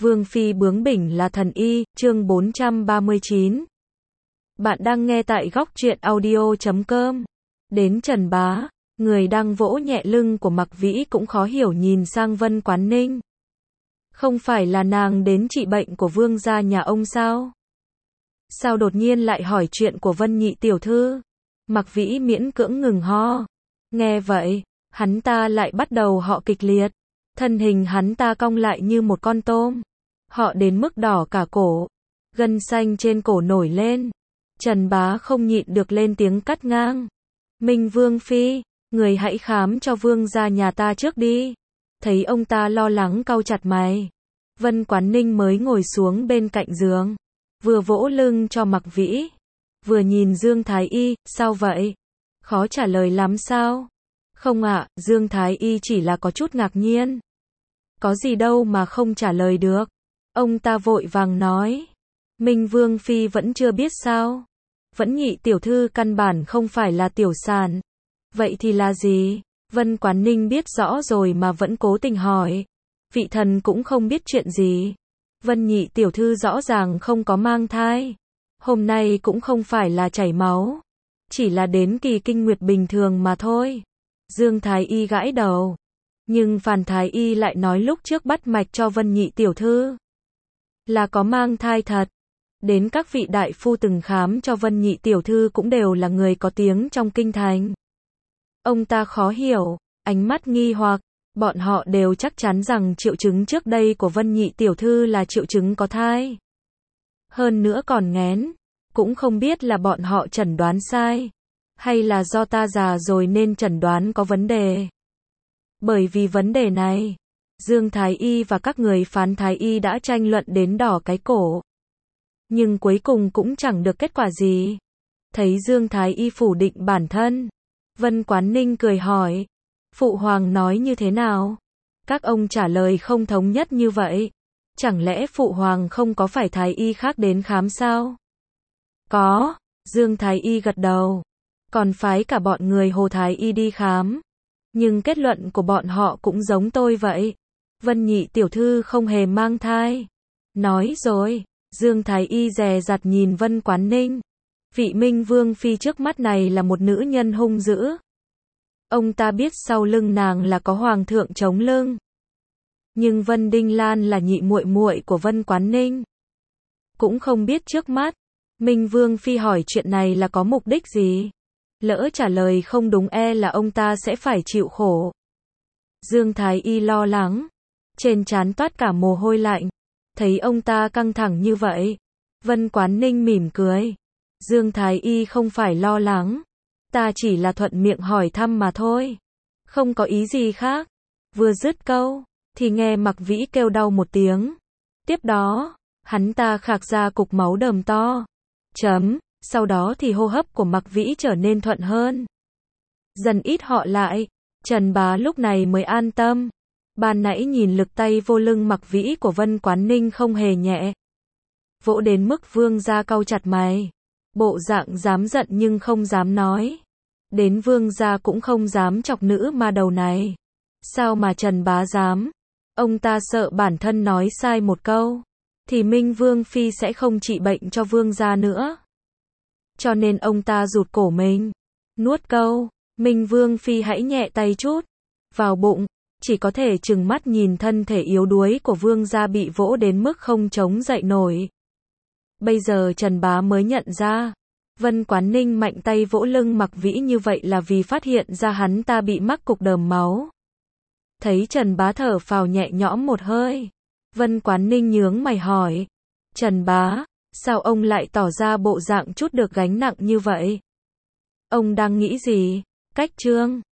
Vương phi bướng bỉnh là thần y, chương 439. Bạn đang nghe tại góc truyện audio.com. Đến Trần Bá, người đang vỗ nhẹ lưng của Mặc Vĩ cũng khó hiểu nhìn sang Vân Quán Ninh. Không phải là nàng đến trị bệnh của vương gia nhà ông sao? Sao đột nhiên lại hỏi chuyện của Vân nhị tiểu thư? Mặc Vĩ miễn cưỡng ngừng ho. Nghe vậy, hắn ta lại bắt đầu họ kịch liệt. Thân hình hắn ta cong lại như một con tôm. Họ đến mức đỏ cả cổ. Gân xanh trên cổ nổi lên. Trần Bá không nhịn được lên tiếng cắt ngang. Minh Vương phi, người hãy khám cho vương gia nhà ta trước đi. Thấy ông ta lo lắng cau chặt mày. Vân Quán Ninh mới ngồi xuống bên cạnh giường. Vừa vỗ lưng cho Mặc Vĩ. Vừa nhìn Dương Thái Y, sao vậy? Khó trả lời lắm sao? Không ạ, Dương Thái Y chỉ là có chút ngạc nhiên. Có gì đâu mà không trả lời được. Ông ta vội vàng nói. Minh Vương phi vẫn chưa biết sao? Vẫn nhị tiểu thư căn bản không phải là tiểu sản. Vậy thì là gì? Vân Quán Ninh biết rõ rồi mà vẫn cố tình hỏi. Vị thần cũng không biết chuyện gì. Vân nhị tiểu thư rõ ràng không có mang thai. Hôm nay cũng không phải là chảy máu. Chỉ là đến kỳ kinh nguyệt bình thường mà thôi. Dương Thái Y gãi đầu. Nhưng Phàn Thái Y lại nói lúc trước bắt mạch cho Vân nhị tiểu thư là có mang thai thật. Đến các vị đại phu từng khám cho Vân nhị tiểu thư cũng đều là người có tiếng trong kinh thành. Ông ta khó hiểu, ánh mắt nghi hoặc. Bọn họ đều chắc chắn rằng triệu chứng trước đây của Vân nhị tiểu thư là triệu chứng có thai. Hơn nữa còn nghén. Cũng không biết là bọn họ chẩn đoán sai. Hay là do ta già rồi nên chẩn đoán có vấn đề. Bởi vì vấn đề này, Dương Thái Y và các người Phán Thái Y đã tranh luận đến đỏ cái cổ. Nhưng cuối cùng cũng chẳng được kết quả gì. Thấy Dương Thái Y phủ định bản thân, Vân Quán Ninh cười hỏi. Phụ hoàng nói như thế nào? Các ông trả lời không thống nhất như vậy. Chẳng lẽ phụ hoàng không có phải Thái Y khác đến khám sao? Có, Dương Thái Y gật đầu. Còn phái cả bọn người Hồ Thái Y đi khám. Nhưng kết luận của bọn họ cũng giống tôi vậy. Vân nhị tiểu thư không hề mang thai. Nói rồi, Dương Thái Y dè dặt nhìn Vân Quán Ninh. Vị Minh Vương phi trước mắt này là một nữ nhân hung dữ. Ông ta biết sau lưng nàng là có hoàng thượng chống lưng. Nhưng Vân Đinh Lan là nhị muội muội của Vân Quán Ninh. Cũng không biết trước mắt, Minh Vương phi hỏi chuyện này là có mục đích gì. Lỡ trả lời không đúng là ông ta sẽ phải chịu khổ. Dương Thái Y lo lắng. Trên trán toát cả mồ hôi lạnh. Thấy ông ta căng thẳng như vậy. Vân Quán Ninh mỉm cười. Dương Thái Y không phải lo lắng. Ta chỉ là thuận miệng hỏi thăm mà thôi. Không có ý gì khác. Vừa dứt câu, thì nghe Mặc Vĩ kêu đau một tiếng. Tiếp đó, hắn ta khạc ra cục máu đờm to. Sau đó thì hô hấp của Mặc Vĩ trở nên thuận hơn. Dần ít họ lại, Trần Bá lúc này mới an tâm. Ban nãy nhìn lực tay vô lưng Mặc Vĩ của Vân Quán Ninh không hề nhẹ. Vỗ đến mức vương gia cau chặt mày. Bộ dạng dám giận nhưng không dám nói. Đến vương gia cũng không dám chọc nữ ma đầu này. Sao mà Trần Bá dám? Ông ta sợ bản thân nói sai một câu thì Minh Vương phi sẽ không trị bệnh cho vương gia nữa. Cho nên ông ta rụt cổ mình, nuốt câu, Minh Vương phi hãy nhẹ tay chút vào bụng, chỉ có thể trừng mắt nhìn thân thể yếu đuối của vương gia bị vỗ đến mức không chống dậy nổi. Bây giờ Trần Bá mới nhận ra, Vân Quán Ninh mạnh tay vỗ lưng Mặc Vĩ như vậy là vì phát hiện ra hắn ta bị mắc cục đờm máu. Thấy Trần Bá thở phào nhẹ nhõm một hơi, Vân Quán Ninh nhướng mày hỏi. Trần Bá, sao ông lại tỏ ra bộ dạng chút được gánh nặng như vậy? Ông đang nghĩ gì? Cách trương.